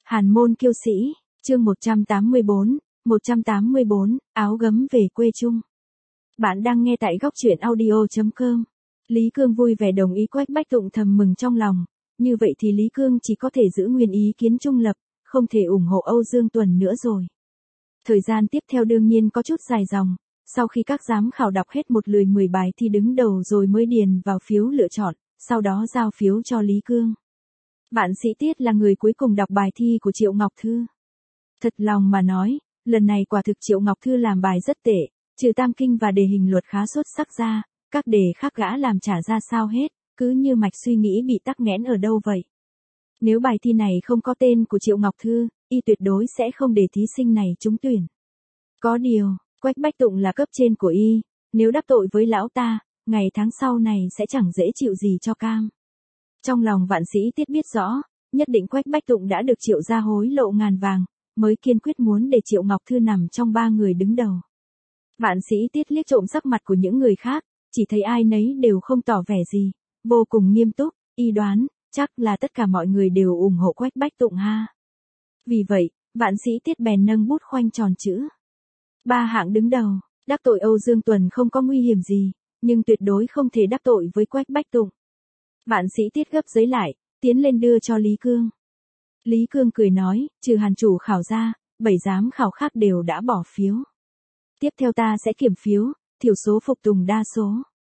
Hàn môn kiêu sĩ, chương 184, áo gấm về quê chung. Bạn đang nghe tại góc truyện audio.com. Lý Cương vui vẻ đồng ý, Quách Bách Tụng thầm mừng trong lòng. Như vậy thì Lý Cương chỉ có thể giữ nguyên ý kiến trung lập, không thể ủng hộ Âu Dương Tuần nữa rồi. Thời gian tiếp theo đương nhiên có chút dài dòng. Sau khi các giám khảo đọc hết một lượt 10 bài thi đứng đầu rồi mới điền vào phiếu lựa chọn, sau đó giao phiếu cho Lý Cương. Bạn sĩ Tiết là người cuối cùng đọc bài thi của Triệu Ngọc Thư. Thật lòng mà nói, lần này quả thực Triệu Ngọc Thư làm bài rất tệ, trừ tam kinh và đề hình luật khá xuất sắc ra, các đề khác gã làm chả ra sao hết, cứ như mạch suy nghĩ bị tắc nghẽn ở đâu vậy. Nếu bài thi này không có tên của Triệu Ngọc Thư, y tuyệt đối sẽ không để thí sinh này trúng tuyển. Có điều, Quách Bách Tụng là cấp trên của y, nếu đắc tội với lão ta, ngày tháng sau này sẽ chẳng dễ chịu gì cho cam. Trong lòng vạn sĩ Tiết biết rõ, nhất định Quách Bách Tụng đã được Triệu gia hối lộ ngàn vàng, mới kiên quyết muốn để Triệu Ngọc Thư nằm trong 3 người đứng đầu. Vạn sĩ Tiết liếc trộm sắc mặt của những người khác, chỉ thấy ai nấy đều không tỏ vẻ gì, vô cùng nghiêm túc, y đoán, chắc là tất cả mọi người đều ủng hộ Quách Bách Tụng ha. Vì vậy, vạn sĩ Tiết bèn nâng bút khoanh tròn chữ. 3 hạng đứng đầu, đắc tội Âu Dương Tuần không có nguy hiểm gì, nhưng tuyệt đối không thể đắc tội với Quách Bách Tụng. Vạn sĩ Tiết gấp giấy lại, tiến lên đưa cho Lý Cương. Lý Cương cười nói, trừ Hàn chủ khảo ra, 7 giám khảo khác đều đã bỏ phiếu. Tiếp theo ta sẽ kiểm phiếu, thiểu số phục tùng đa số.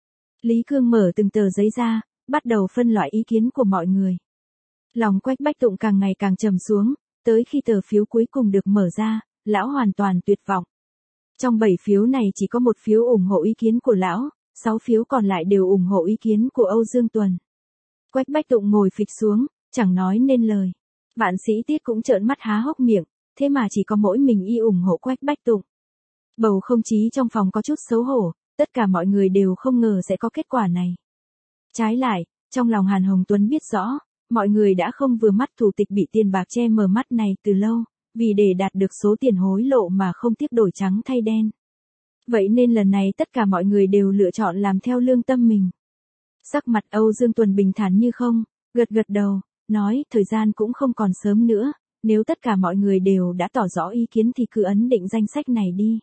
Lý Cương mở từng tờ giấy ra, bắt đầu phân loại ý kiến của mọi người. Lòng Quách Bách Tụng càng ngày càng trầm xuống, tới khi tờ phiếu cuối cùng được mở ra, lão hoàn toàn tuyệt vọng. Trong 7 phiếu này chỉ có 1 phiếu ủng hộ ý kiến của lão, 6 phiếu còn lại đều ủng hộ ý kiến của Âu Dương Tuần. Quách Bách Tụng ngồi phịch xuống, chẳng nói nên lời. Vạn sĩ Tiết cũng trợn mắt há hốc miệng, thế mà chỉ có mỗi mình y ủng hộ Quách Bách Tụng. Bầu không khí trong phòng có chút xấu hổ, tất cả mọi người đều không ngờ sẽ có kết quả này. Trái lại, trong lòng Hàn Hồng Tuấn biết rõ, mọi người đã không vừa mắt thủ tịch bị tiền bạc che mờ mắt này từ lâu, vì để đạt được số tiền hối lộ mà không tiếc đổi trắng thay đen. Vậy nên lần này tất cả mọi người đều lựa chọn làm theo lương tâm mình. Sắc mặt Âu Dương Tuần bình thản như không, gật gật đầu, nói thời gian cũng không còn sớm nữa, nếu tất cả mọi người đều đã tỏ rõ ý kiến thì cứ ấn định danh sách này đi.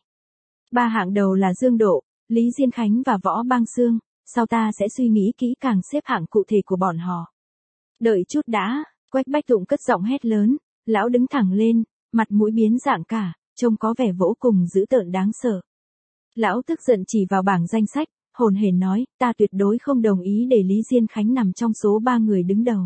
3 hạng đầu là Dương Độ, Lý Diên Khánh và Võ Bang Xương, sau ta sẽ suy nghĩ kỹ càng xếp hạng cụ thể của bọn họ. Đợi chút đã, Quách Bách Tụng cất giọng hét lớn, lão đứng thẳng lên, mặt mũi biến dạng cả, trông có vẻ vô cùng dữ tợn đáng sợ. Lão tức giận chỉ vào bảng danh sách, hồn hển nói, ta tuyệt đối không đồng ý để Lý Diên Khánh nằm trong số 3 người đứng đầu.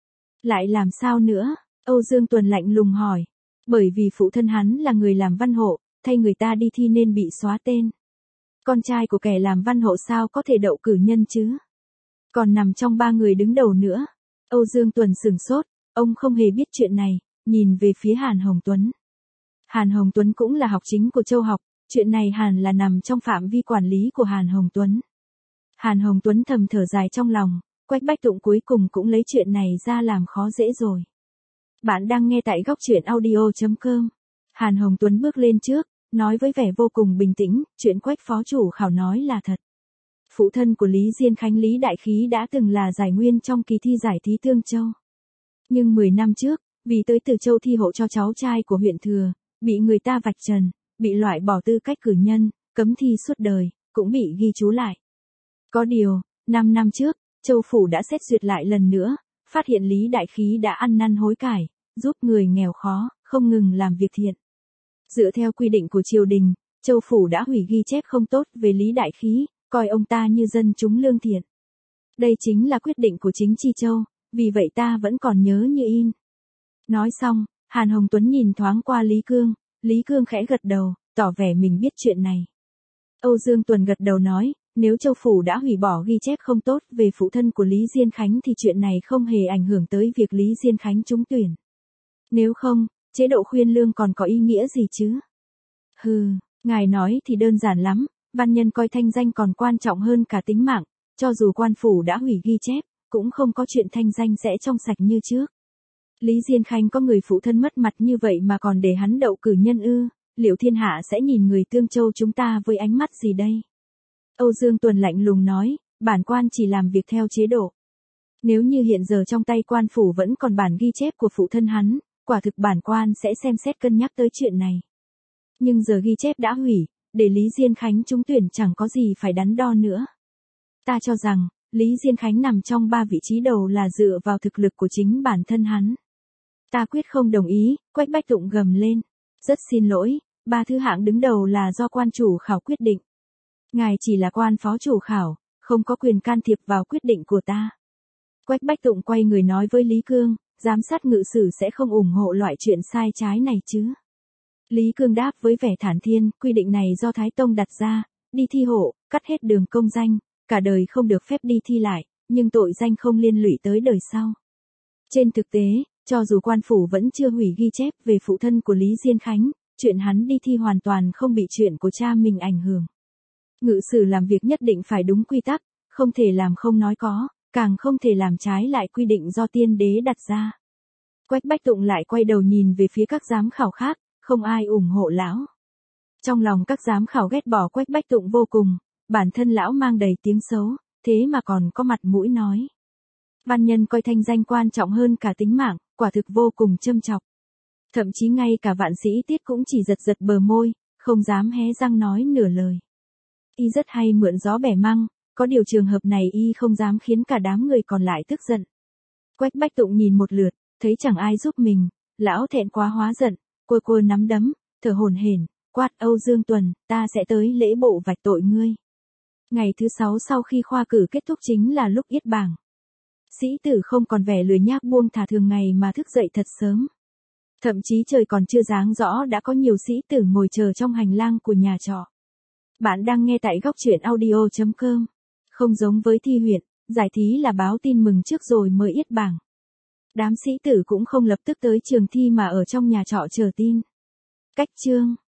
Lại làm sao nữa? Âu Dương Tuần lạnh lùng hỏi. Bởi vì phụ thân hắn là người làm văn hộ, thay người ta đi thi nên bị xóa tên. Con trai của kẻ làm văn hộ sao có thể đậu cử nhân chứ? Còn nằm trong 3 người đứng đầu nữa. Âu Dương Tuần sửng sốt, ông không hề biết chuyện này, nhìn về phía Hàn Hồng Tuấn. Hàn Hồng Tuấn cũng là học chính của Châu học, chuyện này hẳn là nằm trong phạm vi quản lý của Hàn Hồng Tuấn. Hàn Hồng Tuấn thầm thở dài trong lòng, Quách Bách Tụng cuối cùng cũng lấy chuyện này ra làm khó dễ rồi. Bạn đang nghe tại góc truyện audio.com. Hàn Hồng Tuấn bước lên trước, nói với vẻ vô cùng bình tĩnh, chuyện Quách phó chủ khảo nói là thật. Phụ thân của Lý Diên Khánh Lý Đại Khí đã từng là giải nguyên trong kỳ thi giải thí Tương Châu. Nhưng 10 năm trước, vì tới Từ Châu thi hộ cho cháu trai của huyện Thừa, bị người ta vạch trần, bị loại bỏ tư cách cử nhân, cấm thi suốt đời, cũng bị ghi chú lại. Có điều, 5 năm trước, Châu Phủ đã xét duyệt lại lần nữa, phát hiện Lý Đại Khí đã ăn năn hối cải, giúp người nghèo khó, không ngừng làm việc thiện. Dựa theo quy định của triều đình, Châu Phủ đã hủy ghi chép không tốt về Lý Đại Khí, coi ông ta như dân chúng lương thiện. Đây chính là quyết định của chính Chi Châu, vì vậy ta vẫn còn nhớ như in. Nói xong, Hàn Hồng Tuấn nhìn thoáng qua Lý Cương khẽ gật đầu, tỏ vẻ mình biết chuyện này. Âu Dương Tuần gật đầu nói, nếu Châu Phủ đã hủy bỏ ghi chép không tốt về phụ thân của Lý Diên Khánh thì chuyện này không hề ảnh hưởng tới việc Lý Diên Khánh trúng tuyển. Nếu không, chế độ khuyên lương còn có ý nghĩa gì chứ? Hừ, ngài nói thì đơn giản lắm, văn nhân coi thanh danh còn quan trọng hơn cả tính mạng, cho dù quan phủ đã hủy ghi chép, cũng không có chuyện thanh danh sẽ trong sạch như trước. Lý Diên Khánh có người phụ thân mất mặt như vậy mà còn để hắn đậu cử nhân ư, liệu thiên hạ sẽ nhìn người Tương Châu chúng ta với ánh mắt gì đây? Âu Dương Tuần lạnh lùng nói, bản quan chỉ làm việc theo chế độ. Nếu như hiện giờ trong tay quan phủ vẫn còn bản ghi chép của phụ thân hắn, quả thực bản quan sẽ xem xét cân nhắc tới chuyện này. Nhưng giờ ghi chép đã hủy, để Lý Diên Khánh trúng tuyển chẳng có gì phải đắn đo nữa. Ta cho rằng, Lý Diên Khánh nằm trong 3 vị trí đầu là dựa vào thực lực của chính bản thân hắn. Ta quyết không đồng ý, Quách Bách Tụng gầm lên. Rất xin lỗi, 3 thứ hạng đứng đầu là do quan chủ khảo quyết định. Ngài chỉ là quan phó chủ khảo, không có quyền can thiệp vào quyết định của ta. Quách Bách Tụng quay người nói với Lý Cương, giám sát ngự sử sẽ không ủng hộ loại chuyện sai trái này chứ. Lý Cương đáp với vẻ thản nhiên, quy định này do Thái Tông đặt ra, đi thi hộ, cắt hết đường công danh, cả đời không được phép đi thi lại, nhưng tội danh không liên lụy tới đời sau. Trên thực tế, cho dù quan phủ vẫn chưa hủy ghi chép về phụ thân của Lý Diên Khánh, chuyện hắn đi thi hoàn toàn không bị chuyện của cha mình ảnh hưởng. Ngự sử làm việc nhất định phải đúng quy tắc, không thể làm không nói có, càng không thể làm trái lại quy định do tiên đế đặt ra. Quách Bách Tụng lại quay đầu nhìn về phía các giám khảo khác, không ai ủng hộ lão. Trong lòng các giám khảo ghét bỏ Quách Bách Tụng vô cùng, bản thân lão mang đầy tiếng xấu, thế mà còn có mặt mũi nói. Văn nhân coi thanh danh quan trọng hơn cả tính mạng, quả thực vô cùng châm chọc. Thậm chí ngay cả Vạn Sĩ Tiết cũng chỉ giật giật bờ môi, không dám hé răng nói nửa lời. Y rất hay mượn gió bẻ măng, có điều trường hợp này y không dám khiến cả đám người còn lại tức giận. Quách Bách Tụng nhìn một lượt, thấy chẳng ai giúp mình, lão thẹn quá hóa giận, cua nắm đấm, thở hổn hển, quát Âu Dương Tuần, ta sẽ tới lễ bộ vạch tội ngươi. Ngày thứ 6 sau khi khoa cử kết thúc chính là lúc yết bảng. Sĩ tử không còn vẻ lười nhác buông thả thường ngày mà thức dậy thật sớm. Thậm chí trời còn chưa sáng rõ đã có nhiều sĩ tử ngồi chờ trong hành lang của nhà trọ. Bạn đang nghe tại góc truyện audio.com. Không giống với thi huyện, giải thí là báo tin mừng trước rồi mới yết bảng. Đám sĩ tử cũng không lập tức tới trường thi mà ở trong nhà trọ chờ tin. Cách chương